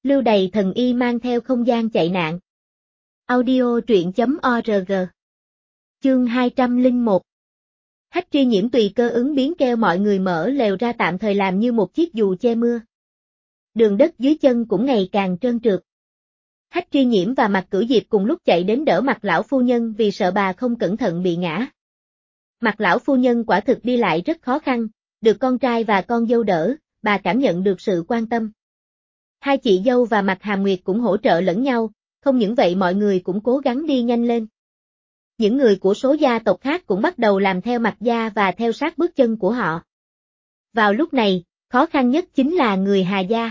Lưu Đày thần y mang theo không gian chạy nạn. Audio truyện.org. Chương 201. Hách Tri Nhiễm tùy cơ ứng biến kêu mọi người mở lều ra tạm thời làm như một chiếc dù che mưa. Đường đất dưới chân cũng ngày càng trơn trượt. Hách Tri Nhiễm và Mạc Cửu Diệp cùng lúc chạy đến đỡ Mạc lão phu nhân vì sợ bà không cẩn thận bị ngã. Mạc lão phu nhân quả thực đi lại rất khó khăn, được con trai và con dâu đỡ, bà cảm nhận được sự quan tâm. Hai chị dâu và Mạc Hàm Nguyệt cũng hỗ trợ lẫn nhau, không những vậy mọi người cũng cố gắng đi nhanh lên. Những người của số gia tộc khác cũng bắt đầu làm theo Mạc gia và theo sát bước chân của họ. Vào lúc này, khó khăn nhất chính là người Hà gia.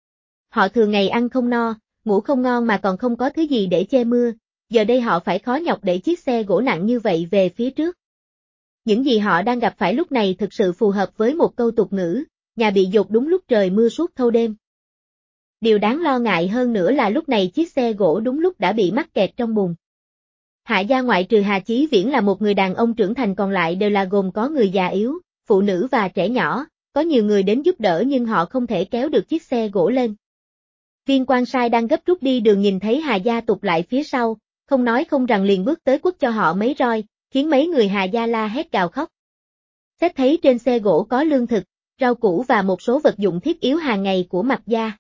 Họ thường ngày ăn không no, ngủ không ngon mà còn không có thứ gì để che mưa, giờ đây họ phải khó nhọc để chiếc xe gỗ nặng như vậy về phía trước. Những gì họ đang gặp phải lúc này thực sự phù hợp với một câu tục ngữ, nhà bị dột đúng lúc trời mưa suốt thâu đêm. Điều đáng lo ngại hơn nữa là lúc này chiếc xe gỗ đúng lúc đã bị mắc kẹt trong bùn. Hạ gia ngoại trừ Hà Chí Viễn là một người đàn ông trưởng thành còn lại đều là gồm có người già yếu, phụ nữ và trẻ nhỏ, có nhiều người đến giúp đỡ nhưng họ không thể kéo được chiếc xe gỗ lên. Viên quan sai đang gấp rút đi đường nhìn thấy Hà gia tụt lại phía sau, không nói không rằng liền bước tới quất cho họ mấy roi, khiến mấy người Hà gia la hét gào khóc. Xét thấy trên xe gỗ có lương thực, rau củ và một số vật dụng thiết yếu hàng ngày của Mạc gia.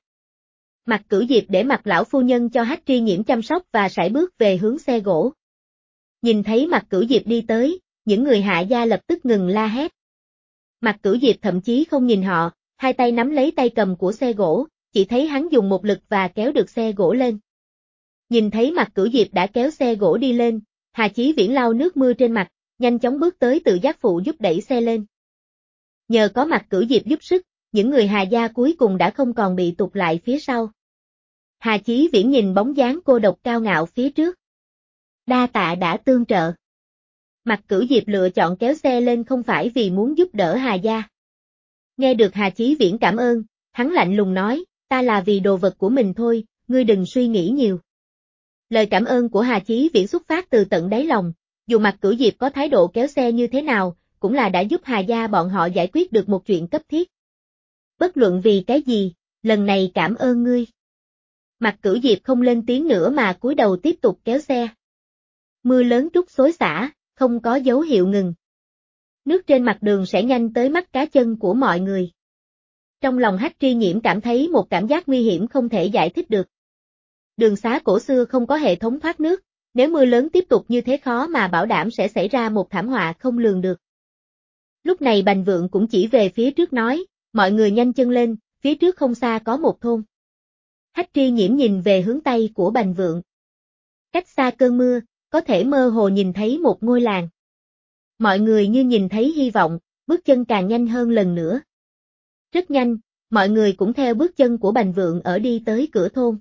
Mạc Cửu Diệp để Mạc lão phu nhân cho Hách Tri Nhiễm chăm sóc và sải bước về hướng xe gỗ. Nhìn thấy Mạc Cửu Diệp đi tới, những người Hạ gia lập tức ngừng la hét. Mạc Cửu Diệp thậm chí không nhìn họ, hai tay nắm lấy tay cầm của xe gỗ, chỉ thấy hắn dùng một lực và kéo được xe gỗ lên. Nhìn thấy Mạc Cửu Diệp đã kéo xe gỗ đi lên, Hà Chí Viễn lau nước mưa trên mặt, nhanh chóng bước tới tự giác phụ giúp đẩy xe lên. Nhờ có Mạc Cửu Diệp giúp sức, những người Hà gia cuối cùng đã không còn bị tụt lại phía sau. Hà Chí Viễn nhìn bóng dáng cô độc cao ngạo phía trước. Đa tạ đã tương trợ. Mạc Cửu Diệp lựa chọn kéo xe lên không phải vì muốn giúp đỡ Hà gia. Nghe được Hà Chí Viễn cảm ơn, hắn lạnh lùng nói, ta là vì đồ vật của mình thôi, ngươi đừng suy nghĩ nhiều. Lời cảm ơn của Hà Chí Viễn xuất phát từ tận đáy lòng, dù Mạc Cửu Diệp có thái độ kéo xe như thế nào, cũng là đã giúp Hà gia bọn họ giải quyết được một chuyện cấp thiết. Bất luận vì cái gì, lần này cảm ơn ngươi. Mạc Cửu Diệp không lên tiếng nữa mà cúi đầu tiếp tục kéo xe. Mưa lớn trút xối xả, không có dấu hiệu ngừng. Nước trên mặt đường sẽ nhanh tới mắt cá chân của mọi người. Trong lòng Hách Tri Nhiễm cảm thấy một cảm giác nguy hiểm không thể giải thích được. Đường xá cổ xưa không có hệ thống thoát nước, nếu mưa lớn tiếp tục như thế khó mà bảo đảm sẽ xảy ra một thảm họa không lường được. Lúc này Bành Vượng cũng chỉ về phía trước nói, mọi người nhanh chân lên, phía trước không xa có một thôn. Hách Tri Nhiễm nhìn về hướng tây của Bành Vượng. Cách xa cơn mưa, có thể mơ hồ nhìn thấy một ngôi làng. Mọi người như nhìn thấy hy vọng, bước chân càng nhanh hơn lần nữa. Rất nhanh, mọi người cũng theo bước chân của Bành Vượng ở đi tới cửa thôn.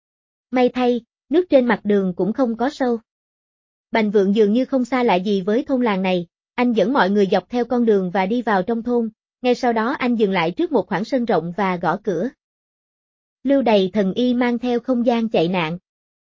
May thay, nước trên mặt đường cũng không có sâu. Bành Vượng dường như không xa lạ gì với thôn làng này, anh dẫn mọi người dọc theo con đường và đi vào trong thôn, ngay sau đó anh dừng lại trước một khoảng sân rộng và gõ cửa. Lưu Đày thần y mang theo không gian chạy nạn.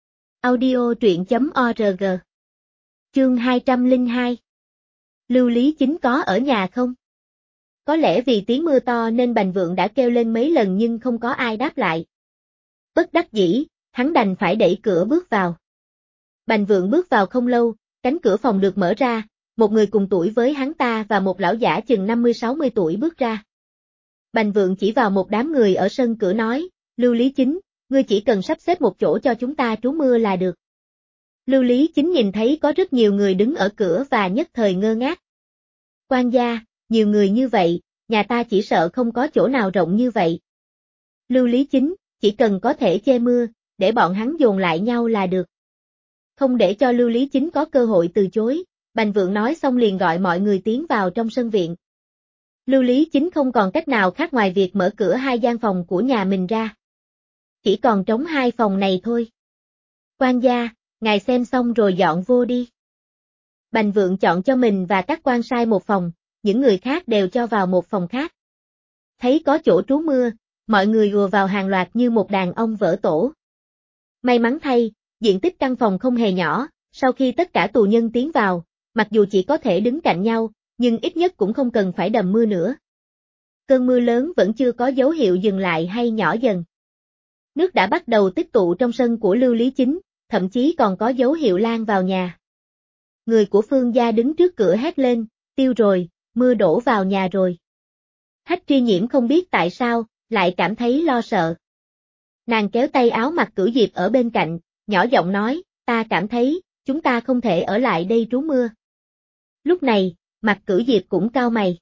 Audio truyện.org. Chương 202. Lưu Lý Chính có ở nhà không? Có lẽ vì tiếng mưa to nên Bành Vượng đã kêu lên mấy lần nhưng không có ai đáp lại. Bất đắc dĩ, hắn đành phải đẩy cửa bước vào. Bành Vượng bước vào không lâu, cánh cửa phòng được mở ra, một người cùng tuổi với hắn ta và một lão giả chừng 50-60 tuổi bước ra. Bành Vượng chỉ vào một đám người ở sân cửa nói, Lưu Lý Chính, ngươi chỉ cần sắp xếp một chỗ cho chúng ta trú mưa là được. Lưu Lý Chính nhìn thấy có rất nhiều người đứng ở cửa và nhất thời ngơ ngác. Quan gia, nhiều người như vậy, nhà ta chỉ sợ không có chỗ nào rộng như vậy. Lưu Lý Chính, chỉ cần có thể che mưa, để bọn hắn dồn lại nhau là được. Không để cho Lưu Lý Chính có cơ hội từ chối, Bành Vượng nói xong liền gọi mọi người tiến vào trong sân viện. Lưu Lý Chính không còn cách nào khác ngoài việc mở cửa hai gian phòng của nhà mình ra. Chỉ còn trống hai phòng này thôi. Quan gia, ngài xem xong rồi dọn vô đi. Bành Vượng chọn cho mình và các quan sai một phòng, những người khác đều cho vào một phòng khác. Thấy có chỗ trú mưa, mọi người ùa vào hàng loạt như một đàn ong vỡ tổ. May mắn thay, diện tích căn phòng không hề nhỏ, sau khi tất cả tù nhân tiến vào, mặc dù chỉ có thể đứng cạnh nhau, nhưng ít nhất cũng không cần phải đầm mưa nữa. Cơn mưa lớn vẫn chưa có dấu hiệu dừng lại hay nhỏ dần. Nước đã bắt đầu tích tụ trong sân của Lưu Lý Chính, thậm chí còn có dấu hiệu lan vào nhà. Người của Phương gia đứng trước cửa hét lên, tiêu rồi, mưa đổ vào nhà rồi. Hách Tri Nhiễm không biết tại sao, lại cảm thấy lo sợ. Nàng kéo tay áo Mạc Cửu Diệp ở bên cạnh, nhỏ giọng nói, ta cảm thấy, chúng ta không thể ở lại đây trú mưa. Lúc này, Mạc Cửu Diệp cũng cau mày.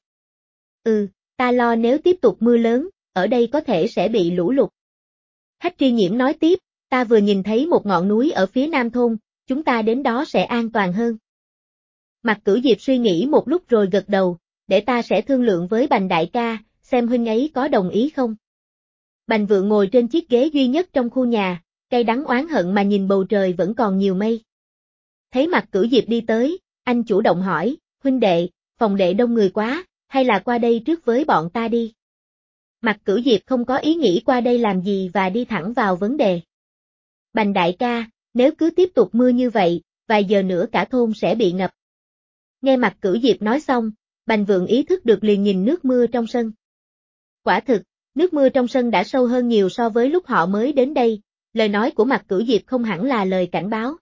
Ta lo nếu tiếp tục mưa lớn, ở đây có thể sẽ bị lũ lụt. Hách Tri Nhiễm nói tiếp, ta vừa nhìn thấy một ngọn núi ở phía nam thôn, chúng ta đến đó sẽ an toàn hơn. Mạc Cửu Diệp suy nghĩ một lúc rồi gật đầu, để ta sẽ thương lượng với Bành đại ca, xem huynh ấy có đồng ý không. Bành Vượng ngồi trên chiếc ghế duy nhất trong khu nhà, cay đắng oán hận mà nhìn bầu trời vẫn còn nhiều mây. Thấy Mạc Cửu Diệp đi tới, anh chủ động hỏi, huynh đệ, phòng đệ đông người quá, hay là qua đây trước với bọn ta đi. Mạc Cửu Diệp không có ý nghĩ qua đây làm gì và đi thẳng vào vấn đề. Bành đại ca, nếu cứ tiếp tục mưa như vậy, vài giờ nữa cả thôn sẽ bị ngập. Nghe Mạc Cửu Diệp nói xong, Bành Vượng ý thức được liền nhìn nước mưa trong sân. Quả thực, nước mưa trong sân đã sâu hơn nhiều so với lúc họ mới đến đây, lời nói của Mạc Cửu Diệp không hẳn là lời cảnh báo.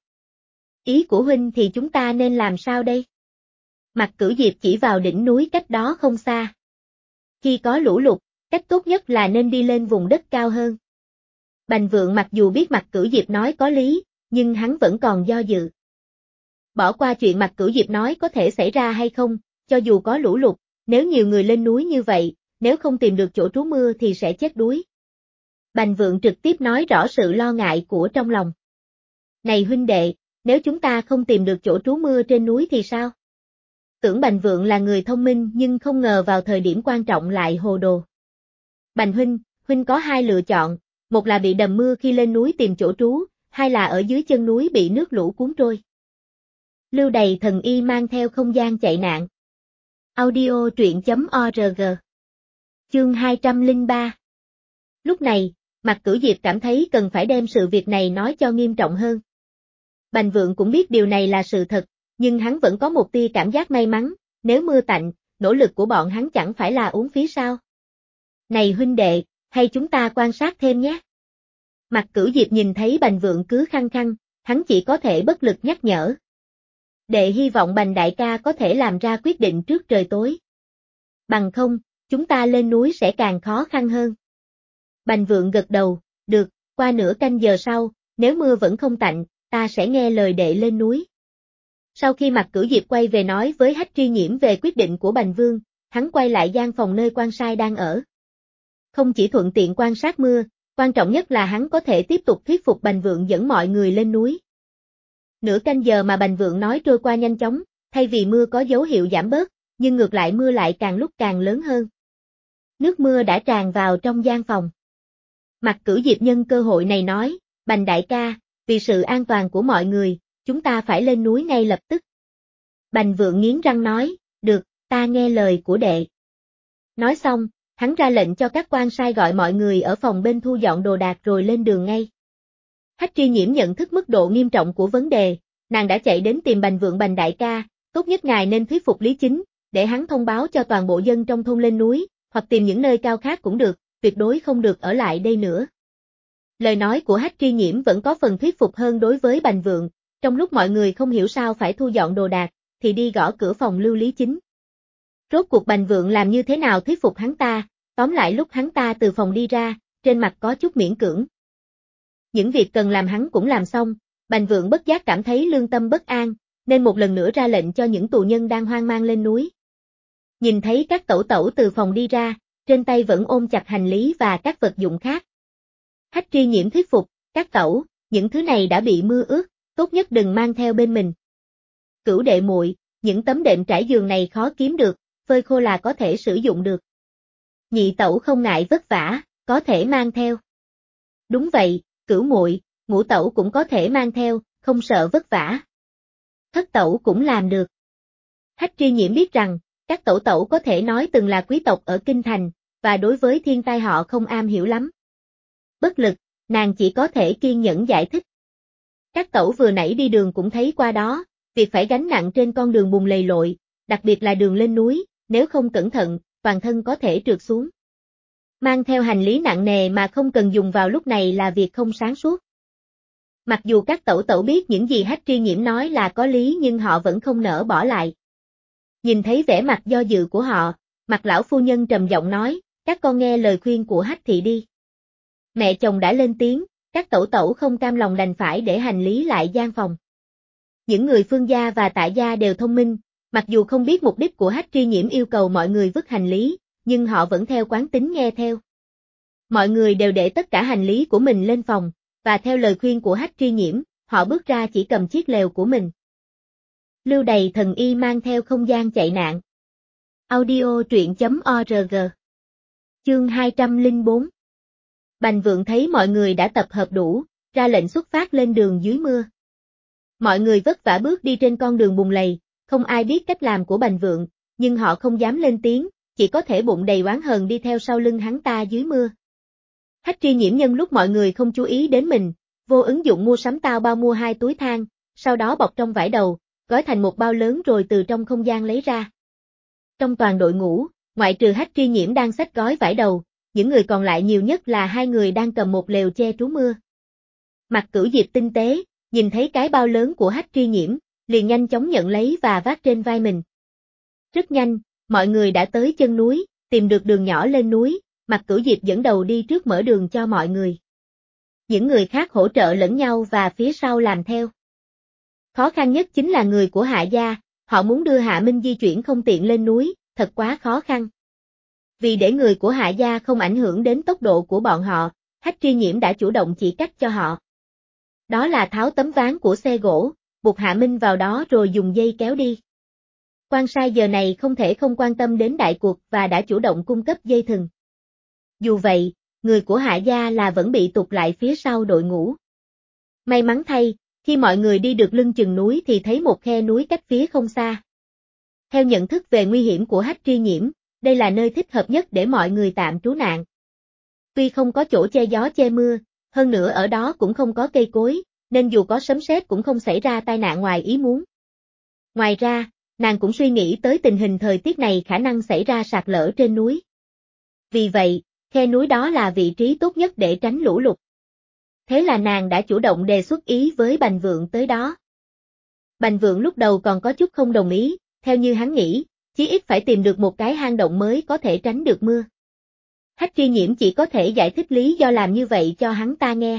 Ý của huynh thì chúng ta nên làm sao đây? Mạc Cửu Diệp chỉ vào đỉnh núi cách đó không xa. Khi có lũ lụt, cách tốt nhất là nên đi lên vùng đất cao hơn. Bành Vượng mặc dù biết Mạc Cửu Diệp nói có lý, nhưng hắn vẫn còn do dự. Bỏ qua chuyện Mạc Cửu Diệp nói có thể xảy ra hay không, cho dù có lũ lụt, nếu nhiều người lên núi như vậy, nếu không tìm được chỗ trú mưa thì sẽ chết đuối. Bành Vượng trực tiếp nói rõ sự lo ngại của trong lòng. Này huynh đệ, nếu chúng ta không tìm được chỗ trú mưa trên núi thì sao? Tưởng Bành Vượng là người thông minh nhưng không ngờ vào thời điểm quan trọng lại hồ đồ. Bành huynh có hai lựa chọn, một là bị đầm mưa khi lên núi tìm chỗ trú, hai là ở dưới chân núi bị nước lũ cuốn trôi. Lưu Đày thần y mang theo không gian chạy nạn. Audio truyện.org. Chương 203. Lúc này, Mạc Cửu Diệp cảm thấy cần phải đem sự việc này nói cho nghiêm trọng hơn. Bành Vượng cũng biết điều này là sự thật, nhưng hắn vẫn có một tia cảm giác may mắn, nếu mưa tạnh, nỗ lực của bọn hắn chẳng phải là uổng phí sao. Này huynh đệ, hay chúng ta quan sát thêm nhé. Mạc Cửu Diệp nhìn thấy Bành Vượng cứ khăng khăng, hắn chỉ có thể bất lực nhắc nhở. Đệ hy vọng Bành đại ca có thể làm ra quyết định trước trời tối. Bằng không, chúng ta lên núi sẽ càng khó khăn hơn. Bành Vượng gật đầu, được, qua nửa canh giờ sau, nếu mưa vẫn không tạnh, ta sẽ nghe lời đệ lên núi. Sau khi Mạc Cửu Diệp quay về nói với Hách Tri Nhiễm về quyết định của Bành Vương, hắn quay lại gian phòng nơi quan sai đang ở. Không chỉ thuận tiện quan sát mưa, quan trọng nhất là hắn có thể tiếp tục thuyết phục Bành Vượng dẫn mọi người lên núi. Nửa canh giờ mà Bành Vượng nói trôi qua nhanh chóng, thay vì mưa có dấu hiệu giảm bớt, nhưng ngược lại mưa lại càng lúc càng lớn hơn. Nước mưa đã tràn vào trong gian phòng. Mạc Cửu Diệp nhân cơ hội này nói, Bành đại ca, vì sự an toàn của mọi người, chúng ta phải lên núi ngay lập tức. Bành Vượng nghiến răng nói, được, ta nghe lời của đệ. Nói xong, hắn ra lệnh cho các quan sai gọi mọi người ở phòng bên thu dọn đồ đạc rồi lên đường ngay. Hách Tri Nhiễm nhận thức mức độ nghiêm trọng của vấn đề, nàng đã chạy đến tìm Bành Vượng. Bành đại ca, tốt nhất ngài nên thuyết phục Lý Chính, để hắn thông báo cho toàn bộ dân trong thôn lên núi, hoặc tìm những nơi cao khác cũng được, tuyệt đối không được ở lại đây nữa. Lời nói của Hách Tri Nhiễm vẫn có phần thuyết phục hơn đối với Bành Vượng, trong lúc mọi người không hiểu sao phải thu dọn đồ đạc, thì đi gõ cửa phòng Lưu Lý Chính. Rốt cuộc Bành Vượng làm như thế nào thuyết phục hắn ta, tóm lại lúc hắn ta từ phòng đi ra, trên mặt có chút miễn cưỡng. Những việc cần làm hắn cũng làm xong, Bành Vượng bất giác cảm thấy lương tâm bất an, nên một lần nữa ra lệnh cho những tù nhân đang hoang mang lên núi. Nhìn thấy các tẩu tẩu từ phòng đi ra, trên tay vẫn ôm chặt hành lý và các vật dụng khác. Hách Tri Nhiễm thuyết phục, các tẩu, những thứ này đã bị mưa ướt, tốt nhất đừng mang theo bên mình. Cửu đệ muội, những tấm đệm trải giường này khó kiếm được, phơi khô là có thể sử dụng được. Nhị tẩu không ngại vất vả, có thể mang theo. Đúng vậy, Cửu muội, ngũ tẩu cũng có thể mang theo, không sợ vất vả. Thất tẩu cũng làm được. Hách Tri Nhiễm biết rằng, các tẩu tẩu có thể nói từng là quý tộc ở Kinh Thành, và đối với thiên tai họ không am hiểu lắm. Bất lực, nàng chỉ có thể kiên nhẫn giải thích. Các tẩu vừa nãy đi đường cũng thấy qua đó, việc phải gánh nặng trên con đường bùn lầy lội, đặc biệt là đường lên núi, nếu không cẩn thận, toàn thân có thể trượt xuống. Mang theo hành lý nặng nề mà không cần dùng vào lúc này là việc không sáng suốt. Mặc dù các tẩu tẩu biết những gì Hách Tri Nhiễm nói là có lý nhưng họ vẫn không nỡ bỏ lại. Nhìn thấy vẻ mặt do dự của họ, Mặt lão phu nhân trầm giọng nói, các con nghe lời khuyên của Hách thị đi. Mẹ chồng đã lên tiếng, các tẩu tẩu không cam lòng đành phải để hành lý lại gian phòng. Những người Phương gia và Tạ gia đều thông minh, mặc dù không biết mục đích của Hách Tri Nhiễm yêu cầu mọi người vứt hành lý, nhưng họ vẫn theo quán tính nghe theo. Mọi người đều để tất cả hành lý của mình lên phòng, và theo lời khuyên của Hách Tri Nhiễm, họ bước ra chỉ cầm chiếc lều của mình. Lưu Đày thần y mang theo không gian chạy nạn. Audio truyện.org. Chương 204. Bành Vượng thấy mọi người đã tập hợp đủ, ra lệnh xuất phát lên đường dưới mưa. Mọi người vất vả bước đi trên con đường bùn lầy, không ai biết cách làm của Bành Vượng, nhưng họ không dám lên tiếng, chỉ có thể bụng đầy oán hờn đi theo sau lưng hắn ta dưới mưa. Hách Tri Nhiễm nhân lúc mọi người không chú ý đến mình, vô ứng dụng mua sắm tao bao mua 2 túi than, sau đó bọc trong vải đầu, gói thành một bao lớn rồi từ trong không gian lấy ra. Trong toàn đội ngũ, ngoại trừ Hách Tri Nhiễm đang xách gói vải đầu, những người còn lại nhiều nhất là 2 người đang cầm một lều che trú mưa. Mặt Cửu Diệp tinh tế, nhìn thấy cái bao lớn của Hách Tri Nhiễm, liền nhanh chóng nhận lấy và vác trên vai mình. Rất nhanh, mọi người đã tới chân núi, tìm được đường nhỏ lên núi, Mặt Cửu Diệp dẫn đầu đi trước mở đường cho mọi người. Những người khác hỗ trợ lẫn nhau và phía sau làm theo. Khó khăn nhất chính là người của Hạ gia, họ muốn đưa Hạ Minh di chuyển không tiện lên núi, thật quá khó khăn. Vì để người của Hạ gia không ảnh hưởng đến tốc độ của bọn họ, Hách Tri Nhiễm đã chủ động chỉ cách cho họ. Đó là tháo tấm ván của xe gỗ, buộc Hạ Minh vào đó rồi dùng dây kéo đi. Quan sai giờ này không thể không quan tâm đến đại cuộc và đã chủ động cung cấp dây thừng. Dù vậy, người của Hạ gia là vẫn bị tụt lại phía sau đội ngũ. May mắn thay, khi mọi người đi được lưng chừng núi thì thấy một khe núi cách phía không xa. Theo nhận thức về nguy hiểm của Hách Tri Nhiễm, đây là nơi thích hợp nhất để mọi người tạm trú nạn. Tuy không có chỗ che gió che mưa, hơn nữa ở đó cũng không có cây cối, nên dù có sấm sét cũng không xảy ra tai nạn ngoài ý muốn. Ngoài ra, nàng cũng suy nghĩ tới tình hình thời tiết này khả năng xảy ra sạt lở trên núi. Vì vậy, khe núi đó là vị trí tốt nhất để tránh lũ lụt. Thế là nàng đã chủ động đề xuất ý với Bành Vượng tới đó. Bành Vượng lúc đầu còn có chút không đồng ý, theo như hắn nghĩ, chí ít phải tìm được một cái hang động mới có thể tránh được mưa. Hách Tri Nhiễm chỉ có thể giải thích lý do làm như vậy cho hắn ta nghe.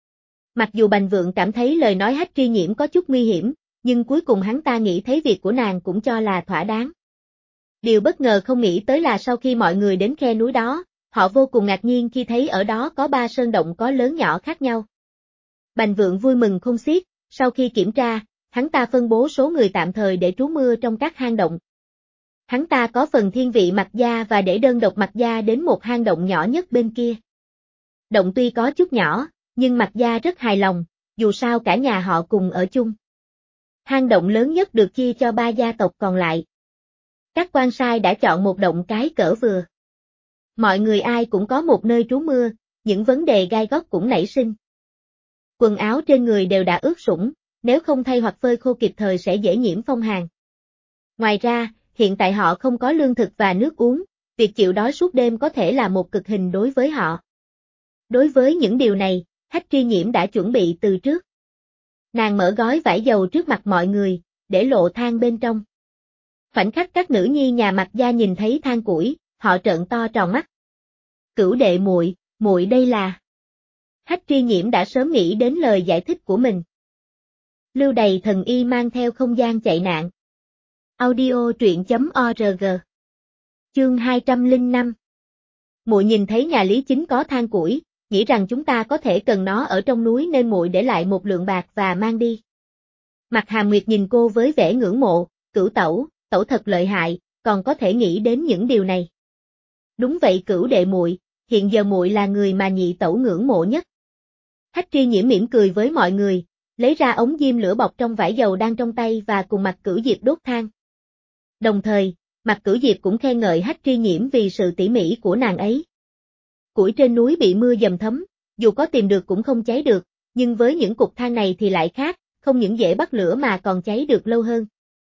Mặc dù Bành Vượng cảm thấy lời nói Hách Tri Nhiễm có chút nguy hiểm, nhưng cuối cùng hắn ta nghĩ thấy việc của nàng cũng cho là thỏa đáng. Điều bất ngờ không nghĩ tới là sau khi mọi người đến khe núi đó, họ vô cùng ngạc nhiên khi thấy ở đó có 3 sơn động có lớn nhỏ khác nhau. Bành Vượng vui mừng không xiết, sau khi kiểm tra, hắn ta phân bố số người tạm thời để trú mưa trong các hang động. Hắn ta có phần thiên vị Mạc gia và để đơn độc Mạc gia đến một hang động nhỏ nhất bên kia. Động tuy có chút nhỏ, nhưng Mạc gia rất hài lòng, dù sao cả nhà họ cùng ở chung. Hang động lớn nhất được chia cho 3 gia tộc còn lại. Các quan sai đã chọn một động cái cỡ vừa. Mọi người ai cũng có một nơi trú mưa, những vấn đề gai góc cũng nảy sinh. Quần áo trên người đều đã ướt sũng, nếu không thay hoặc phơi khô kịp thời sẽ dễ nhiễm phong hàn. Ngoài ra, hiện tại họ không có lương thực và nước uống, việc chịu đói suốt đêm có thể là một cực hình đối với họ. Đối với những điều này, Hách Tri Nhiễm đã chuẩn bị từ trước. Nàng mở gói vải dầu trước mặt mọi người, để lộ than bên trong. Khoảnh khắc các nữ nhi nhà Mạc gia nhìn thấy than củi, họ trợn to tròn mắt. Cửu đệ muội, muội đây là... Hách Tri Nhiễm đã sớm nghĩ đến lời giải thích của mình. Lưu Đày thần y mang theo không gian chạy nạn. Audio truyện.org. Chương 205. Muội nhìn thấy nhà Lý Chính có than củi, nghĩ rằng chúng ta có thể cần nó ở trong núi nên muội để lại một lượng bạc và mang đi. Mặt Hàm Nguyệt nhìn cô với vẻ ngưỡng mộ, Cửu tẩu, tẩu thật lợi hại, còn có thể nghĩ đến những điều này. Đúng vậy Cửu đệ muội, hiện giờ muội là người mà nhị tẩu ngưỡng mộ nhất. Hách Tri Nhiễm mỉm cười với mọi người, lấy ra ống diêm lửa bọc trong vải dầu đang trong tay và cùng Mặt Cửu Diệp đốt than. Đồng thời, Mặt Cửu Diệp cũng khen ngợi Hách Tri Nhiễm vì sự tỉ mỉ của nàng ấy. Củi trên núi bị mưa dầm thấm, dù có tìm được cũng không cháy được, nhưng với những cục than này thì lại khác, không những dễ bắt lửa mà còn cháy được lâu hơn.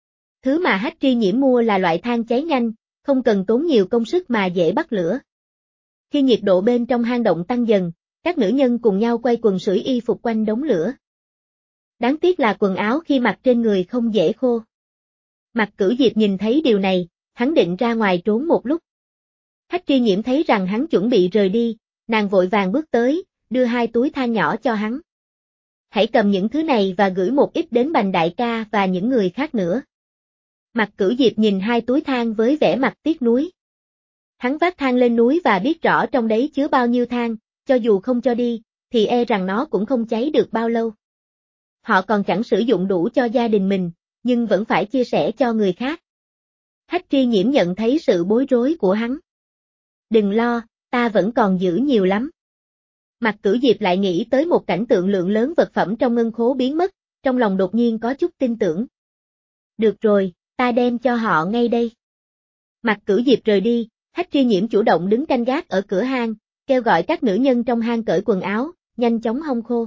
Thứ mà Hách Tri Nhiễm mua là loại than cháy nhanh, không cần tốn nhiều công sức mà dễ bắt lửa. Khi nhiệt độ bên trong hang động tăng dần, các nữ nhân cùng nhau quay quần sưởi y phục quanh đống lửa. Đáng tiếc là quần áo khi mặc trên người không dễ khô. Mạc Cửu Diệp nhìn thấy điều này, hắn định ra ngoài trốn một lúc. Hách Tri Nhiễm thấy rằng hắn chuẩn bị rời đi, nàng vội vàng bước tới, đưa 2 túi than nhỏ cho hắn. Hãy cầm những thứ này và gửi một ít đến Bành đại ca và những người khác nữa. Mạc Cửu Diệp nhìn 2 túi than với vẻ mặt tiếc nuối. Hắn vác than lên núi và biết rõ trong đấy chứa bao nhiêu than, cho dù không cho đi, thì e rằng nó cũng không cháy được bao lâu. Họ còn chẳng sử dụng đủ cho gia đình mình, nhưng vẫn phải chia sẻ cho người khác. Hách Tri Nhiễm nhận thấy sự bối rối của hắn. Đừng lo, ta vẫn còn giữ nhiều lắm. Mạc Cửu Diệp lại nghĩ tới một cảnh tượng lượng lớn vật phẩm trong ngân khố biến mất, trong lòng đột nhiên có chút tin tưởng. Được rồi, ta đem cho họ ngay đây. Mạc Cửu Diệp rời đi, Hách Tri Nhiễm chủ động đứng canh gác ở cửa hang, kêu gọi các nữ nhân trong hang cởi quần áo, nhanh chóng hong khô.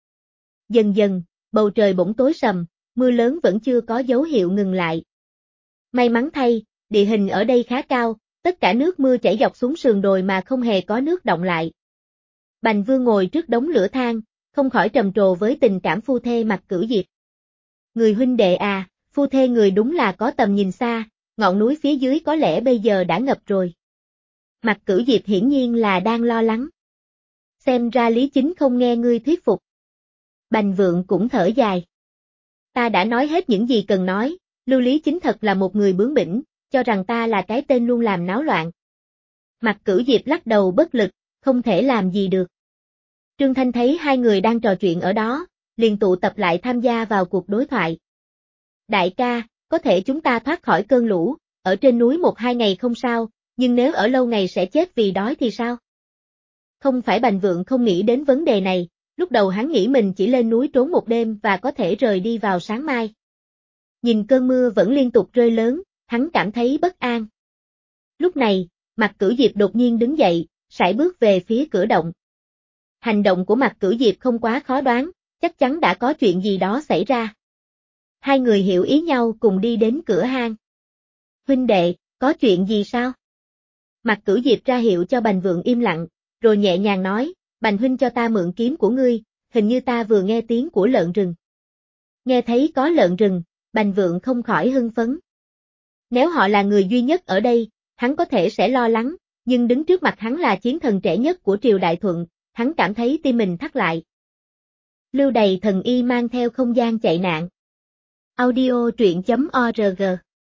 Dần dần, bầu trời bỗng tối sầm, mưa lớn vẫn chưa có dấu hiệu ngừng lại. May mắn thay, địa hình ở đây khá cao, tất cả nước mưa chảy dọc xuống sườn đồi mà không hề có nước đọng lại. Bành Vương ngồi trước đống lửa than, không khỏi trầm trồ với tình cảm phu thê Mạc Cửu Diệp. Người huynh đệ à, phu thê người đúng là có tầm nhìn xa, ngọn núi phía dưới có lẽ bây giờ đã ngập rồi. Mạc Cửu Diệp hiển nhiên là đang lo lắng. Xem ra Lý Chính không nghe ngươi thuyết phục. Bành Vượng cũng thở dài. Ta đã nói hết những gì cần nói, Lưu Lý Chính thật là một người bướng bỉnh, cho rằng ta là cái tên luôn làm náo loạn. Mạc Cửu Diệp lắc đầu bất lực, không thể làm gì được. Trương Thanh thấy hai người đang trò chuyện ở đó, liền tụ tập lại tham gia vào cuộc đối thoại. Đại ca, có thể chúng ta thoát khỏi cơn lũ, ở trên núi 1-2 ngày không sao, nhưng nếu ở lâu ngày sẽ chết vì đói thì sao? Không phải Bành Vượng không nghĩ đến vấn đề này, lúc đầu hắn nghĩ mình chỉ lên núi trốn một đêm và có thể rời đi vào sáng mai. Nhìn cơn mưa vẫn liên tục rơi lớn, hắn cảm thấy bất an. Lúc này, Mạc Cửu Diệp đột nhiên đứng dậy, sải bước về phía cửa động. Hành động của Mạc Cửu Diệp không quá khó đoán, chắc chắn đã có chuyện gì đó xảy ra. Hai người hiểu ý nhau cùng đi đến cửa hang. Huynh đệ, có chuyện gì sao? Mạc Cửu Diệp ra hiệu cho Bành Vượng im lặng, rồi nhẹ nhàng nói, Bành huynh cho ta mượn kiếm của ngươi, hình như ta vừa nghe tiếng của lợn rừng. Nghe thấy có lợn rừng, Bành Vượng không khỏi hưng phấn. Nếu họ là người duy nhất ở đây, hắn có thể sẽ lo lắng, nhưng đứng trước mặt hắn là chiến thần trẻ nhất của triều Đại Thuận, hắn cảm thấy tim mình thắt lại. Lưu Đày thần y mang theo không gian chạy nạn. Audio truyện.org.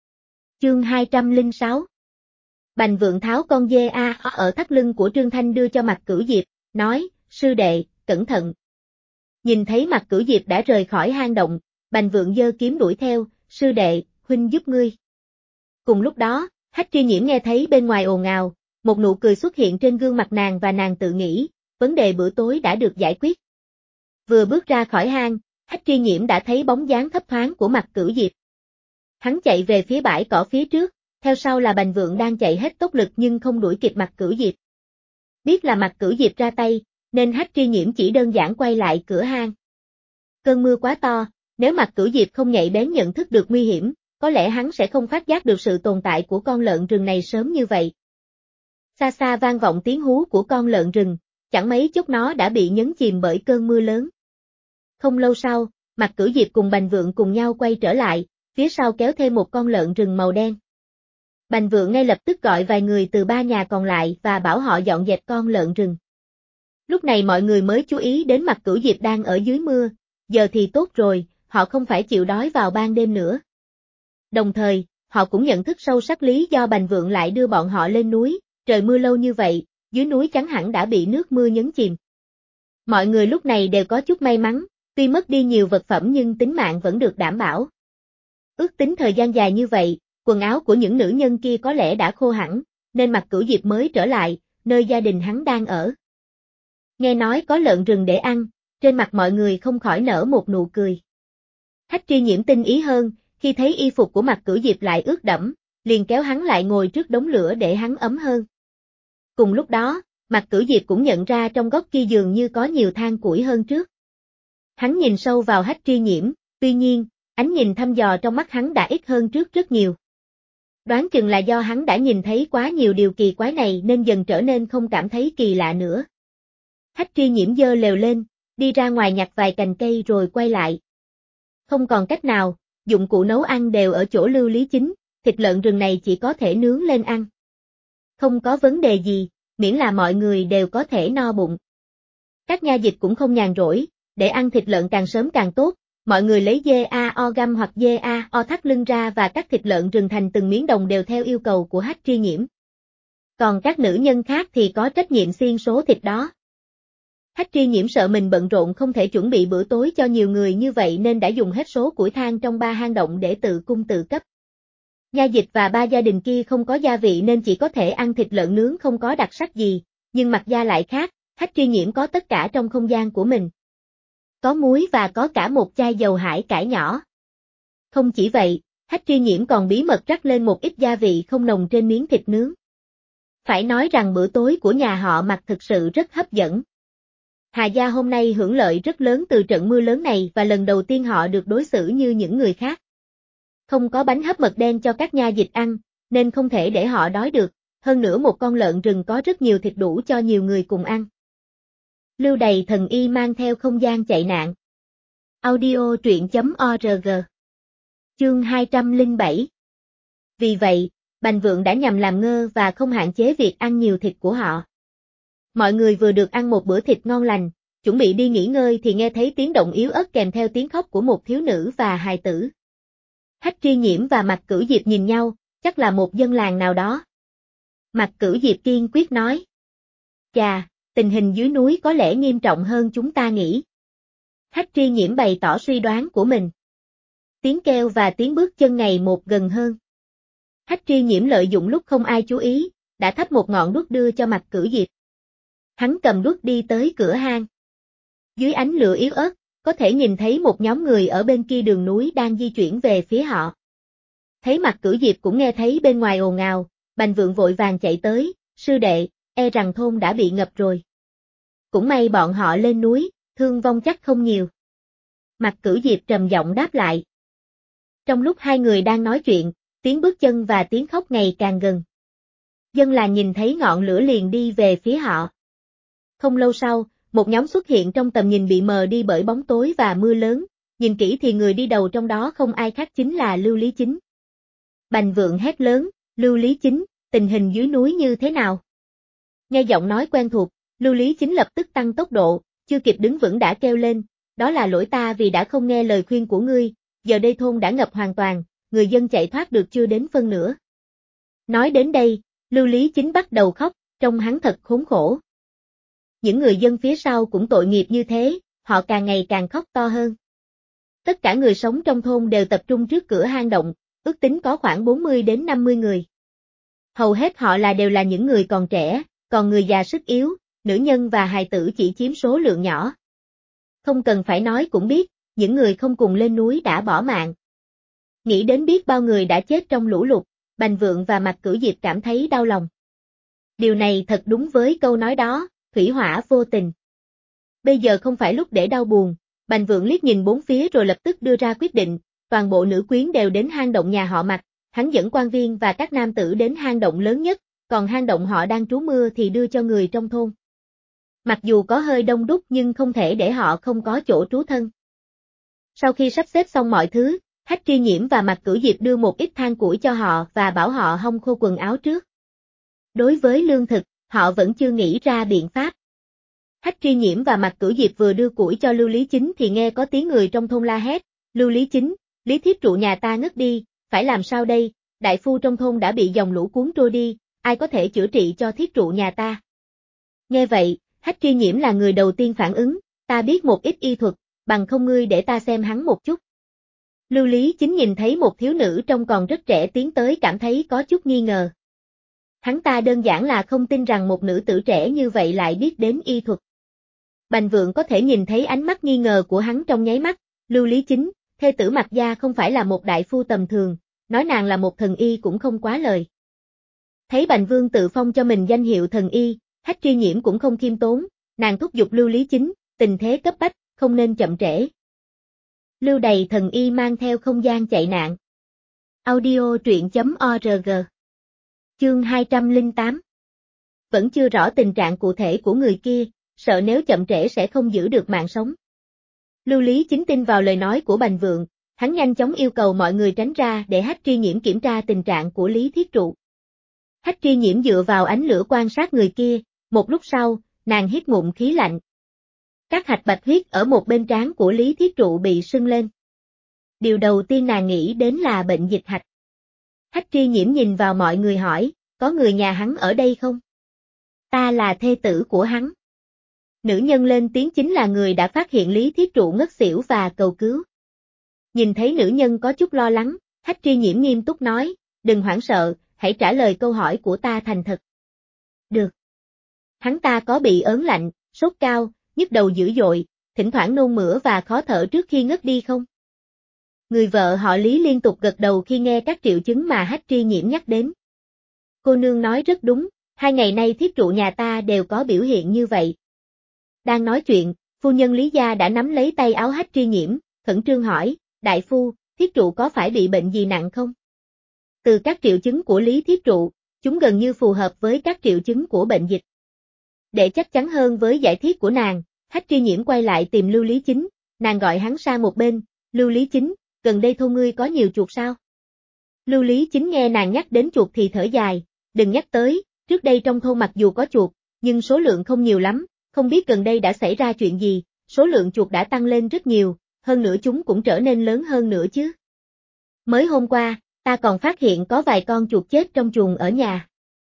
Chương 206. Bành Vượng tháo con dê ở thắt lưng của Trương Thanh đưa cho Mạc Cửu Diệp, nói, sư đệ, cẩn thận. Nhìn thấy Mạc Cửu Diệp đã rời khỏi hang động, Bành Vượng giơ kiếm đuổi theo, sư đệ, huynh giúp ngươi. Cùng lúc đó, Hách Tri Nhiễm nghe thấy bên ngoài ồn ào, một nụ cười xuất hiện trên gương mặt nàng và nàng tự nghĩ, vấn đề bữa tối đã được giải quyết. Vừa bước ra khỏi hang, Hách Tri Nhiễm đã thấy bóng dáng thấp thoáng của Mạc Cửu Diệp. Hắn chạy về phía bãi cỏ phía trước, theo sau là Bành Vượng đang chạy hết tốc lực nhưng không đuổi kịp Mạc Cửu Diệp. Biết là Mạc Cửu Diệp ra tay, nên Hách Tri Nhiễm chỉ đơn giản quay lại cửa hang. Cơn mưa quá to, nếu Mạc Cửu Diệp không nhạy bén nhận thức được nguy hiểm, có lẽ hắn sẽ không phát giác được sự tồn tại của con lợn rừng này sớm như vậy. Xa xa vang vọng tiếng hú của con lợn rừng, chẳng mấy chốc nó đã bị nhấn chìm bởi cơn mưa lớn. Không lâu sau, Mạc Cửu Diệp cùng Bành Vượng cùng nhau quay trở lại, phía sau kéo thêm một con lợn rừng màu đen. Bành Vượng ngay lập tức gọi vài người từ 3 nhà còn lại và bảo họ dọn dẹp con lợn rừng. Lúc này mọi người mới chú ý đến Mạc Cửu Diệp đang ở dưới mưa, giờ thì tốt rồi, họ không phải chịu đói vào ban đêm nữa. Đồng thời, họ cũng nhận thức sâu sắc lý do Bành Vượng lại đưa bọn họ lên núi, trời mưa lâu như vậy, dưới núi chắn hẳn đã bị nước mưa nhấn chìm. Mọi người lúc này đều có chút may mắn, tuy mất đi nhiều vật phẩm nhưng tính mạng vẫn được đảm bảo. Ước tính thời gian dài như vậy, quần áo của những nữ nhân kia có lẽ đã khô hẳn, nên Mạc Cửu Diệp mới trở lại, nơi gia đình hắn đang ở. Nghe nói có lợn rừng để ăn, trên mặt mọi người không khỏi nở một nụ cười. Hách Tri Nhiễm tinh ý hơn, khi thấy y phục của Mạc Cửu Diệp lại ướt đẫm, liền kéo hắn lại ngồi trước đống lửa để hắn ấm hơn. Cùng lúc đó, Mạc Cửu Diệp cũng nhận ra trong góc kia dường như có nhiều than củi hơn trước. Hắn nhìn sâu vào Hách Tri Nhiễm, tuy nhiên, ánh nhìn thăm dò trong mắt hắn đã ít hơn trước rất nhiều. Đoán chừng là do hắn đã nhìn thấy quá nhiều điều kỳ quái này nên dần trở nên không cảm thấy kỳ lạ nữa. Hách Tri Nhiễm giơ lều lên, đi ra ngoài nhặt vài cành cây rồi quay lại. Không còn cách nào, dụng cụ nấu ăn đều ở chỗ Lưu Lý Chính, thịt lợn rừng này chỉ có thể nướng lên ăn. Không có vấn đề gì, miễn là mọi người đều có thể no bụng. Các nha dịch cũng không nhàn rỗi, để ăn thịt lợn càng sớm càng tốt, mọi người lấy dao găm hoặc dao thắt lưng ra và cắt thịt lợn rừng thành từng miếng đồng đều theo yêu cầu của Hách Tri Nhiễm. Còn các nữ nhân khác thì có trách nhiệm xiên số thịt đó. Hách Tri Nhiễm sợ mình bận rộn không thể chuẩn bị bữa tối cho nhiều người như vậy nên đã dùng hết số củi than trong 3 hang động để tự cung tự cấp. Nha dịch và 3 gia đình kia không có gia vị nên chỉ có thể ăn thịt lợn nướng không có đặc sắc gì, nhưng Mạc gia lại khác, Hách Tri Nhiễm có tất cả trong không gian của mình. Có muối và có cả một chai dầu hải cải nhỏ. Không chỉ vậy, Hách Tri Nhiễm còn bí mật rắc lên một ít gia vị không nồng trên miếng thịt nướng. Phải nói rằng bữa tối của nhà họ Mạc thực sự rất hấp dẫn. Hà gia hôm nay hưởng lợi rất lớn từ trận mưa lớn này và lần đầu tiên họ được đối xử như những người khác. Không có bánh hấp mật đen cho các nha dịch ăn, nên không thể để họ đói được, hơn nữa một con lợn rừng có rất nhiều thịt đủ cho nhiều người cùng ăn. Lưu Đày thần y mang theo không gian chạy nạn. Audio truyện.org. Chương 207. Vì vậy, Bành Vượng đã nhằm làm ngơ và không hạn chế việc ăn nhiều thịt của họ. Mọi người vừa được ăn một bữa thịt ngon lành, chuẩn bị đi nghỉ ngơi thì nghe thấy tiếng động yếu ớt kèm theo tiếng khóc của một thiếu nữ và hài tử. Hách Tri Nhiễm và Mạc Cửu Diệp nhìn nhau, chắc là một dân làng nào đó. Mạc Cửu Diệp kiên quyết nói. Chà, tình hình dưới núi có lẽ nghiêm trọng hơn chúng ta nghĩ. Hách Tri Nhiễm bày tỏ suy đoán của mình. Tiếng kêu và tiếng bước chân ngày một gần hơn. Hách Tri Nhiễm lợi dụng lúc không ai chú ý, đã thắp một ngọn đuốc đưa cho Mạc Cửu Diệp. Hắn cầm đuốc đi tới cửa hang. Dưới ánh lửa yếu ớt, có thể nhìn thấy một nhóm người ở bên kia đường núi đang di chuyển về phía họ. Thấy Mạc Cửu Diệp cũng nghe thấy bên ngoài ồn ào, Bành Vượng vội vàng chạy tới, sư đệ, e rằng thôn đã bị ngập rồi. Cũng may bọn họ lên núi, thương vong chắc không nhiều. Mạc Cửu Diệp trầm giọng đáp lại. Trong lúc hai người đang nói chuyện, tiếng bước chân và tiếng khóc ngày càng gần. Dân làng nhìn thấy ngọn lửa liền đi về phía họ. Không lâu sau, một nhóm xuất hiện trong tầm nhìn bị mờ đi bởi bóng tối và mưa lớn, nhìn kỹ thì người đi đầu trong đó không ai khác chính là Lưu Lý Chính. Bành Vượng hét lớn, Lưu Lý Chính, tình hình dưới núi như thế nào? Nghe giọng nói quen thuộc, Lưu Lý Chính lập tức tăng tốc độ, chưa kịp đứng vững đã kêu lên, đó là lỗi ta vì đã không nghe lời khuyên của ngươi, giờ đây thôn đã ngập hoàn toàn, người dân chạy thoát được chưa đến phân nửa. Nói đến đây, Lưu Lý Chính bắt đầu khóc, trông hắn thật khốn khổ. Những người dân phía sau cũng tội nghiệp như thế, họ càng ngày càng khóc to hơn. Tất cả người sống trong thôn đều tập trung trước cửa hang động, ước tính có khoảng 40 đến 50 người. Hầu hết họ đều là những người còn trẻ, còn người già sức yếu, nữ nhân và hài tử chỉ chiếm số lượng nhỏ. Không cần phải nói cũng biết, những người không cùng lên núi đã bỏ mạng. Nghĩ đến biết bao người đã chết trong lũ lụt, Bành Vượng và Mạc Cửu Diệp cảm thấy đau lòng. Điều này thật đúng với câu nói đó, thủy hỏa vô tình. Bây giờ không phải lúc để đau buồn, Bành Vượng liếc nhìn bốn phía rồi lập tức đưa ra quyết định, toàn bộ nữ quyến đều đến hang động nhà họ Mạc, hắn dẫn quan viên và các nam tử đến hang động lớn nhất, còn hang động họ đang trú mưa thì đưa cho người trong thôn. Mặc dù có hơi đông đúc nhưng không thể để họ không có chỗ trú thân. Sau khi sắp xếp xong mọi thứ, Hách Tri Nhiễm và Mạc Cửu Diệp đưa một ít than củi cho họ và bảo họ hong khô quần áo trước. Đối với lương thực, họ vẫn chưa nghĩ ra biện pháp. Hách Tri Nhiễm và Mạc Cửu Diệp vừa đưa củi cho Lưu Lý Chính thì nghe có tiếng người trong thôn la hét, Lưu Lý Chính, Lý thiếp trụ nhà ta ngất đi, phải làm sao đây, đại phu trong thôn đã bị dòng lũ cuốn trôi đi, ai có thể chữa trị cho thiếp trụ nhà ta. Nghe vậy, Hách Tri Nhiễm là người đầu tiên phản ứng, ta biết một ít y thuật, bằng không ngươi để ta xem hắn một chút. Lưu Lý Chính nhìn thấy một thiếu nữ trông còn rất trẻ tiến tới cảm thấy có chút nghi ngờ. Hắn ta đơn giản là không tin rằng một nữ tử trẻ như vậy lại biết đến y thuật. Bành Vượng có thể nhìn thấy ánh mắt nghi ngờ của hắn trong nháy mắt, Lưu Lý Chính, thê tử Mạc gia không phải là một đại phu tầm thường, nói nàng là một thần y cũng không quá lời. Thấy Bành Vương tự phong cho mình danh hiệu thần y, Hách Tri Nhiễm cũng không khiêm tốn, nàng thúc giục Lưu Lý Chính, tình thế cấp bách, không nên chậm trễ. Lưu Đày thần y mang theo không gian chạy nạn. Audio truyện.org. Chương 208. Vẫn chưa rõ tình trạng cụ thể của người kia, sợ nếu chậm trễ sẽ không giữ được mạng sống. Lưu Lý Chính tin vào lời nói của Bành Vượng, hắn nhanh chóng yêu cầu mọi người tránh ra để Hách Tri Nhiễm kiểm tra tình trạng của Lý Thiết Trụ. Hách Tri Nhiễm dựa vào ánh lửa quan sát người kia, một lúc sau, nàng hít ngụm khí lạnh. Các hạch bạch huyết ở một bên trán của Lý Thiết Trụ bị sưng lên. Điều đầu tiên nàng nghĩ đến là bệnh dịch hạch. Hách Tri Nhiễm nhìn vào mọi người hỏi, có người nhà hắn ở đây không? Ta là thê tử của hắn. Nữ nhân lên tiếng chính là người đã phát hiện Lý Thiết Trụ ngất xỉu và cầu cứu. Nhìn thấy nữ nhân có chút lo lắng, Hách Tri Nhiễm nghiêm túc nói, đừng hoảng sợ, hãy trả lời câu hỏi của ta thành thật. Được. Hắn ta có bị ớn lạnh, sốt cao, nhức đầu dữ dội, thỉnh thoảng nôn mửa và khó thở trước khi ngất đi không? Người vợ họ Lý liên tục gật đầu khi nghe các triệu chứng mà Hách Tri Nhiễm nhắc đến. Cô nương nói rất đúng, 2 ngày nay Thiết Trụ nhà ta đều có biểu hiện như vậy. Đang nói chuyện, phu nhân Lý Gia đã nắm lấy tay áo Hách Tri Nhiễm, khẩn trương hỏi, đại phu, Thiết Trụ có phải bị bệnh gì nặng không? Từ các triệu chứng của Lý Thiết Trụ, chúng gần như phù hợp với các triệu chứng của bệnh dịch. Để chắc chắn hơn với giải thích của nàng, Hách Tri Nhiễm quay lại tìm Lưu Lý Chính, nàng gọi hắn sang một bên, Lưu Lý Chính, gần đây thôn ngươi có nhiều chuột sao? Lưu Lý Chính nghe nàng nhắc đến chuột thì thở dài, đừng nhắc tới, trước đây trong thôn mặc dù có chuột, nhưng số lượng không nhiều lắm, không biết gần đây đã xảy ra chuyện gì, số lượng chuột đã tăng lên rất nhiều, hơn nữa chúng cũng trở nên lớn hơn nữa chứ. Mới hôm qua, ta còn phát hiện có vài con chuột chết trong chuồng ở nhà.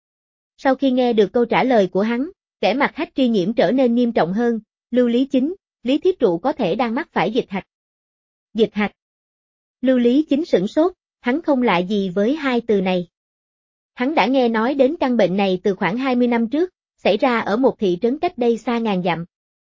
Sau khi nghe được câu trả lời của hắn, vẻ mặt Hách Tri Nhiễm trở nên nghiêm trọng hơn, Lưu Lý Chính, Lý Thiết Trụ có thể đang mắc phải dịch hạch. Dịch hạch. Lưu Lý Chính sửng sốt, hắn không lạ gì với hai từ này. Hắn đã nghe nói đến căn bệnh này từ khoảng 20 năm trước, xảy ra ở một thị trấn cách đây xa ngàn dặm.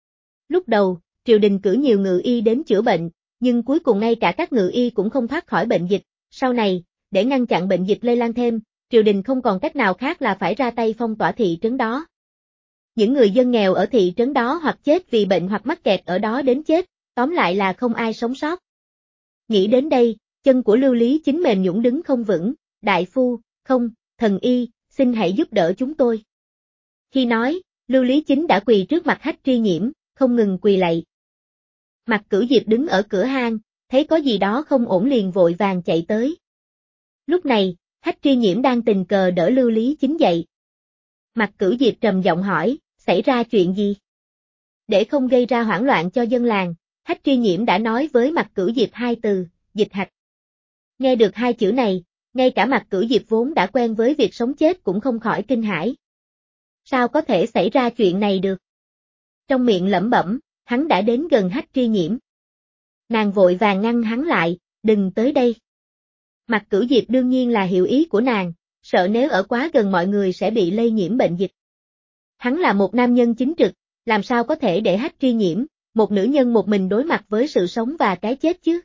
Lúc đầu, triều đình cử nhiều ngự y đến chữa bệnh, nhưng cuối cùng ngay cả các ngự y cũng không thoát khỏi bệnh dịch. Sau này, để ngăn chặn bệnh dịch lây lan thêm, triều đình không còn cách nào khác là phải ra tay phong tỏa thị trấn đó. Những người dân nghèo ở thị trấn đó hoặc chết vì bệnh hoặc mắc kẹt ở đó đến chết, tóm lại là không ai sống sót. Nghĩ đến đây, chân của Lưu Lý Chính mềm nhũn đứng không vững, đại phu, không, thần y, xin hãy giúp đỡ chúng tôi. Khi nói, Lưu Lý Chính đã quỳ trước mặt Hách Tri Nhiễm, không ngừng quỳ lạy. Mạc Cửu Diệp đứng ở cửa hang, thấy có gì đó không ổn liền vội vàng chạy tới. Lúc này, Hách Tri Nhiễm đang tình cờ đỡ Lưu Lý Chính dậy. Mạc Cửu Diệp trầm giọng hỏi, xảy ra chuyện gì? Để không gây ra hoảng loạn cho dân làng, Hách Tri Nhiễm đã nói với Mạc Cửu Diệp 2 từ, dịch hạch. Nghe được 2 chữ này, ngay cả Mạc Cửu Diệp vốn đã quen với việc sống chết cũng không khỏi kinh hãi. Sao có thể xảy ra chuyện này được? Trong miệng lẩm bẩm, hắn đã đến gần Hách Tri Nhiễm. Nàng vội vàng ngăn hắn lại, đừng tới đây. Mạc Cửu Diệp đương nhiên là hiểu ý của nàng, sợ nếu ở quá gần mọi người sẽ bị lây nhiễm bệnh dịch. Hắn là một nam nhân chính trực, làm sao có thể để Hách Tri Nhiễm, một nữ nhân một mình đối mặt với sự sống và cái chết chứ?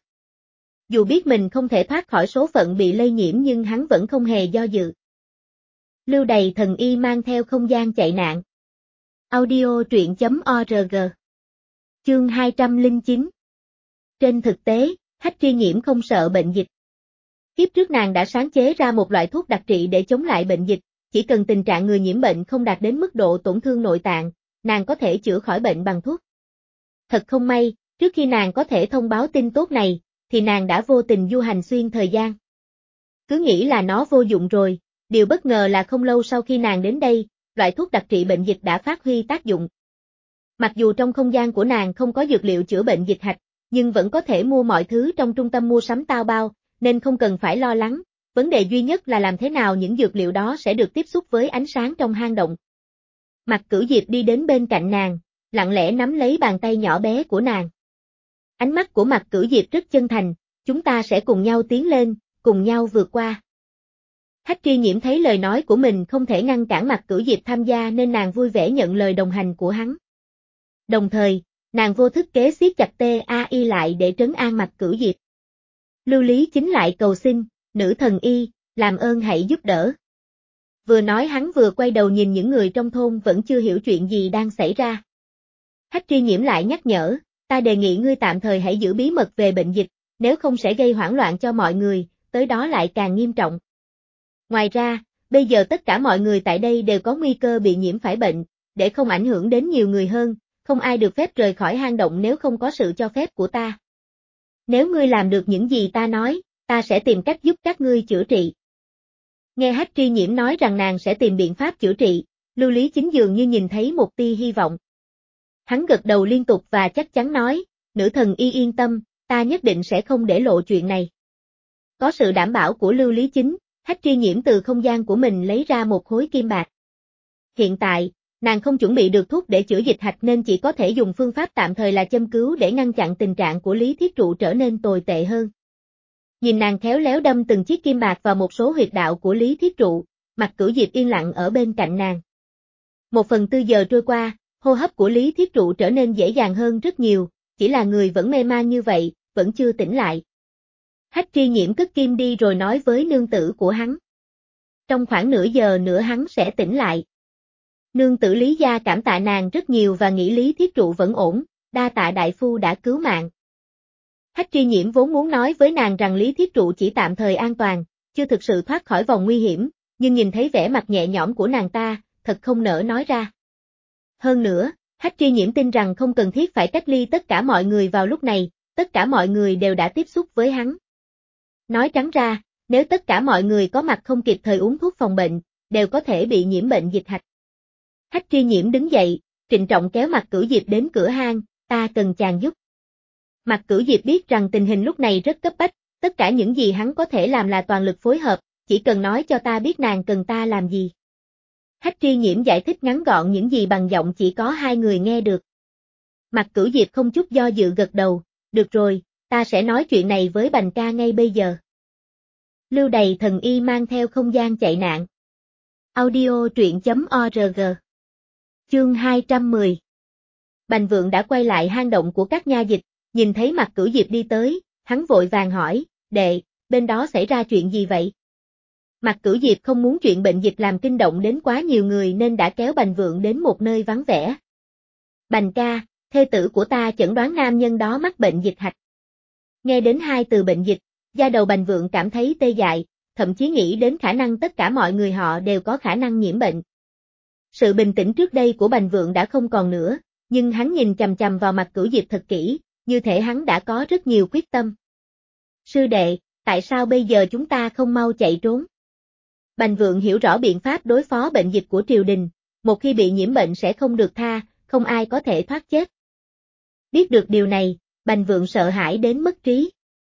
Dù biết mình không thể thoát khỏi số phận bị lây nhiễm nhưng hắn vẫn không hề do dự. Lưu Đầy thần y mang theo không gian chạy nạn. Audio truyện.org. Chương 209. Trên thực tế, Hách Tri Nhiễm không sợ bệnh dịch. Kiếp trước nàng đã sáng chế ra một loại thuốc đặc trị để chống lại bệnh dịch, chỉ cần tình trạng người nhiễm bệnh không đạt đến mức độ tổn thương nội tạng, nàng có thể chữa khỏi bệnh bằng thuốc. Thật không may, trước khi nàng có thể thông báo tin tốt này, thì nàng đã vô tình du hành xuyên thời gian. Cứ nghĩ là nó vô dụng rồi, điều bất ngờ là không lâu sau khi nàng đến đây, loại thuốc đặc trị bệnh dịch đã phát huy tác dụng. Mặc dù trong không gian của nàng không có dược liệu chữa bệnh dịch hạch, nhưng vẫn có thể mua mọi thứ trong trung tâm mua sắm Tao Bao, nên không cần phải lo lắng, vấn đề duy nhất là làm thế nào những dược liệu đó sẽ được tiếp xúc với ánh sáng trong hang động. Mạc Cửu Diệp đi đến bên cạnh nàng, lặng lẽ nắm lấy bàn tay nhỏ bé của nàng. Ánh mắt của Mạc Cửu Diệp rất chân thành, chúng ta sẽ cùng nhau tiến lên, cùng nhau vượt qua. Hách Tri Nhiễm thấy lời nói của mình không thể ngăn cản Mạc Cửu Diệp tham gia nên nàng vui vẻ nhận lời đồng hành của hắn. Đồng thời, nàng vô thức kế siết chặt TAI lại để trấn an Mạc Cửu Diệp. Lưu Lý Chính lại cầu xin, nữ thần y, làm ơn hãy giúp đỡ. Vừa nói hắn vừa quay đầu nhìn những người trong thôn vẫn chưa hiểu chuyện gì đang xảy ra. Hách Tri Nhiễm lại nhắc nhở, ta đề nghị ngươi tạm thời hãy giữ bí mật về bệnh dịch, nếu không sẽ gây hoảng loạn cho mọi người, tới đó lại càng nghiêm trọng. Ngoài ra, bây giờ tất cả mọi người tại đây đều có nguy cơ bị nhiễm phải bệnh, để không ảnh hưởng đến nhiều người hơn, không ai được phép rời khỏi hang động nếu không có sự cho phép của ta. Nếu ngươi làm được những gì ta nói, ta sẽ tìm cách giúp các ngươi chữa trị. Nghe Hách Tri Nhiễm nói rằng nàng sẽ tìm biện pháp chữa trị, Lưu Lý Chính dường như nhìn thấy một tia hy vọng. Hắn gật đầu liên tục và chắc chắn nói, nữ thần y yên tâm, ta nhất định sẽ không để lộ chuyện này. Có sự đảm bảo của Lưu Lý Chính, Hách Tri Nhiễm từ không gian của mình lấy ra một khối kim bạc. Hiện tại, nàng không chuẩn bị được thuốc để chữa dịch hạch nên chỉ có thể dùng phương pháp tạm thời là châm cứu để ngăn chặn tình trạng của Lý Thiết Trụ trở nên tồi tệ hơn. Nhìn nàng khéo léo đâm từng chiếc kim bạc vào một số huyệt đạo của Lý Thiết Trụ, Mạc Cửu Diệp yên lặng ở bên cạnh nàng. 1/4 giờ trôi qua, hô hấp của Lý Thiết Trụ trở nên dễ dàng hơn rất nhiều, chỉ là người vẫn mê man như vậy, vẫn chưa tỉnh lại. Hách Tri Nhiễm cất kim đi rồi nói với nương tử của hắn. Trong khoảng nửa giờ nữa hắn sẽ tỉnh lại. Nương tử Lý gia cảm tạ nàng rất nhiều và nghĩ Lý Thiết Trụ vẫn ổn, đa tạ đại phu đã cứu mạng. Hách Tri Nhiễm vốn muốn nói với nàng rằng Lý Thiết Trụ chỉ tạm thời an toàn, chưa thực sự thoát khỏi vòng nguy hiểm, nhưng nhìn thấy vẻ mặt nhẹ nhõm của nàng ta, thật không nỡ nói ra. Hơn nữa, Hách Tri Nhiễm tin rằng không cần thiết phải cách ly tất cả mọi người vào lúc này, tất cả mọi người đều đã tiếp xúc với hắn. Nói trắng ra, nếu tất cả mọi người có mặt không kịp thời uống thuốc phòng bệnh, đều có thể bị nhiễm bệnh dịch hạch. Hách Tri Nhiễm đứng dậy, trịnh trọng kéo Mạc Cửu Diệp đến cửa hang, ta cần chàng giúp. Mạc Cửu Diệp biết rằng tình hình lúc này rất cấp bách, tất cả những gì hắn có thể làm là toàn lực phối hợp, chỉ cần nói cho ta biết nàng cần ta làm gì. Hách Tri Nhiễm giải thích ngắn gọn những gì bằng giọng chỉ có hai người nghe được. Mạc Cửu Diệp không chút do dự gật đầu, được rồi, ta sẽ nói chuyện này với Bành ca ngay bây giờ. Lưu Đày thần y mang theo không gian chạy nạn. Audio truyện.org. Chương 210. Bành Vượng đã quay lại hang động của các nha dịch, nhìn thấy Mạc Cửu Diệp đi tới, hắn vội vàng hỏi, đệ, bên đó xảy ra chuyện gì vậy? Mạc Cửu Diệp không muốn chuyện bệnh dịch làm kinh động đến quá nhiều người nên đã kéo Bành Vượng đến một nơi vắng vẻ. Bành ca, thê tử của ta chẩn đoán nam nhân đó mắc bệnh dịch hạch. Nghe đến hai từ bệnh dịch, da đầu Bành Vượng cảm thấy tê dại, thậm chí nghĩ đến khả năng tất cả mọi người họ đều có khả năng nhiễm bệnh. Sự bình tĩnh trước đây của Bành Vượng đã không còn nữa, nhưng hắn nhìn chằm chằm vào Mạc Cửu Diệp thật kỹ, như thể hắn đã có rất nhiều quyết tâm. Sư đệ, tại sao bây giờ chúng ta không mau chạy trốn? Bành Vượng hiểu rõ biện pháp đối phó bệnh dịch của triều đình, một khi bị nhiễm bệnh sẽ không được tha, không ai có thể thoát chết. Biết được điều này, Bành Vượng sợ hãi đến mất trí.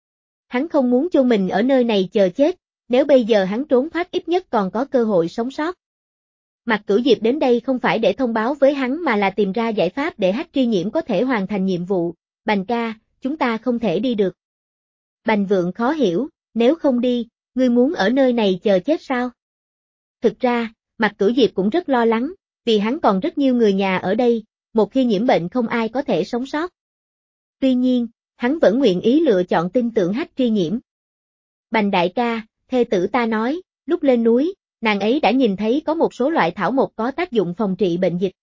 Hắn không muốn chôn mình ở nơi này chờ chết, nếu bây giờ hắn trốn thoát ít nhất còn có cơ hội sống sót. Mạc Cửu Diệp đến đây không phải để thông báo với hắn mà là tìm ra giải pháp để Hách Tri Nhiễm có thể hoàn thành nhiệm vụ. Bành ca, chúng ta không thể đi được. Bành Vượng khó hiểu, nếu không đi, ngươi muốn ở nơi này chờ chết sao? Thực ra, Mạc Cửu Diệp cũng rất lo lắng, vì hắn còn rất nhiều người nhà ở đây, một khi nhiễm bệnh không ai có thể sống sót. Tuy nhiên, hắn vẫn nguyện ý lựa chọn tin tưởng Hách Tri Nhiễm. Bành đại ca, thê tử ta nói, lúc lên núi, nàng ấy đã nhìn thấy có một số loại thảo mộc có tác dụng phòng trị bệnh dịch.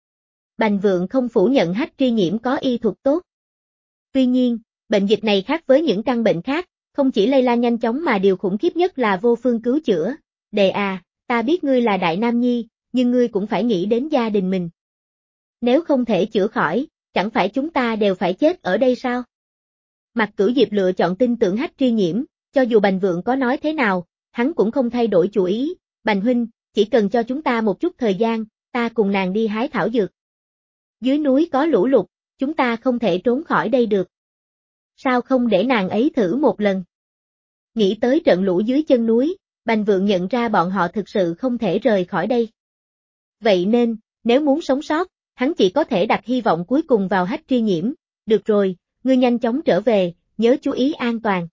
Bành Vượng không phủ nhận Hách Tri Nhiễm có y thuật tốt. Tuy nhiên, bệnh dịch này khác với những căn bệnh khác, không chỉ lây lan nhanh chóng mà điều khủng khiếp nhất là vô phương cứu chữa. Đệ à, ta biết ngươi là đại nam nhi, nhưng ngươi cũng phải nghĩ đến gia đình mình. Nếu không thể chữa khỏi, chẳng phải chúng ta đều phải chết ở đây sao? Mạc Cửu Diệp lựa chọn tin tưởng Hách Tri Nhiễm, cho dù Bành Vượng có nói thế nào, hắn cũng không thay đổi chủ ý. Bành huynh, chỉ cần cho chúng ta một chút thời gian, ta cùng nàng đi hái thảo dược. Dưới núi có lũ lụt, chúng ta không thể trốn khỏi đây được. Sao không để nàng ấy thử một lần? Nghĩ tới trận lũ dưới chân núi, Bành Vượng nhận ra bọn họ thực sự không thể rời khỏi đây. Vậy nên, nếu muốn sống sót, hắn chỉ có thể đặt hy vọng cuối cùng vào Hách Tri Nhiễm. Được rồi, ngươi nhanh chóng trở về, nhớ chú ý an toàn.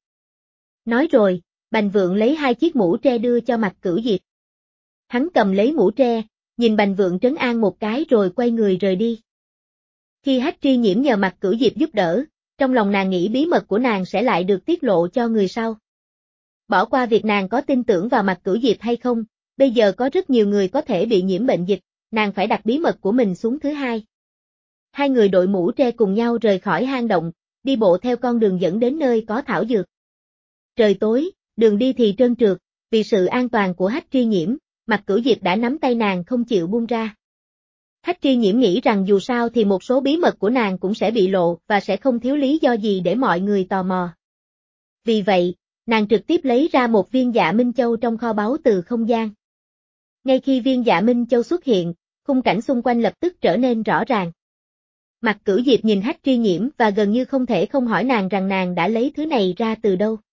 Nói rồi, Bành Vượng lấy 2 chiếc mũ tre đưa cho Mạc Cửu Diệp. Hắn cầm lấy mũ tre, nhìn Bành Vượng trấn an một cái rồi quay người rời đi. Khi Hách Tri Nhiễm nhờ Mạc Cửu Diệp giúp đỡ, trong lòng nàng nghĩ bí mật của nàng sẽ lại được tiết lộ cho người sau. Bỏ qua việc nàng có tin tưởng vào Mạc Cửu Diệp hay không, bây giờ có rất nhiều người có thể bị nhiễm bệnh dịch, nàng phải đặt bí mật của mình xuống thứ hai. Hai người đội mũ tre cùng nhau rời khỏi hang động, đi bộ theo con đường dẫn đến nơi có thảo dược. Trời tối, đường đi thì trơn trượt, vì sự an toàn của Hách Tri Nhiễm, Mạc Cửu Diệp đã nắm tay nàng không chịu buông ra. Hách Tri Nhiễm nghĩ rằng dù sao thì một số bí mật của nàng cũng sẽ bị lộ và sẽ không thiếu lý do gì để mọi người tò mò. Vì vậy, nàng trực tiếp lấy ra một viên Dạ Minh Châu trong kho báu từ không gian. Ngay khi viên Dạ Minh Châu xuất hiện, khung cảnh xung quanh lập tức trở nên rõ ràng. Mạc Cửu Diệp nhìn Hách Tri Nhiễm và gần như không thể không hỏi nàng rằng nàng đã lấy thứ này ra từ đâu.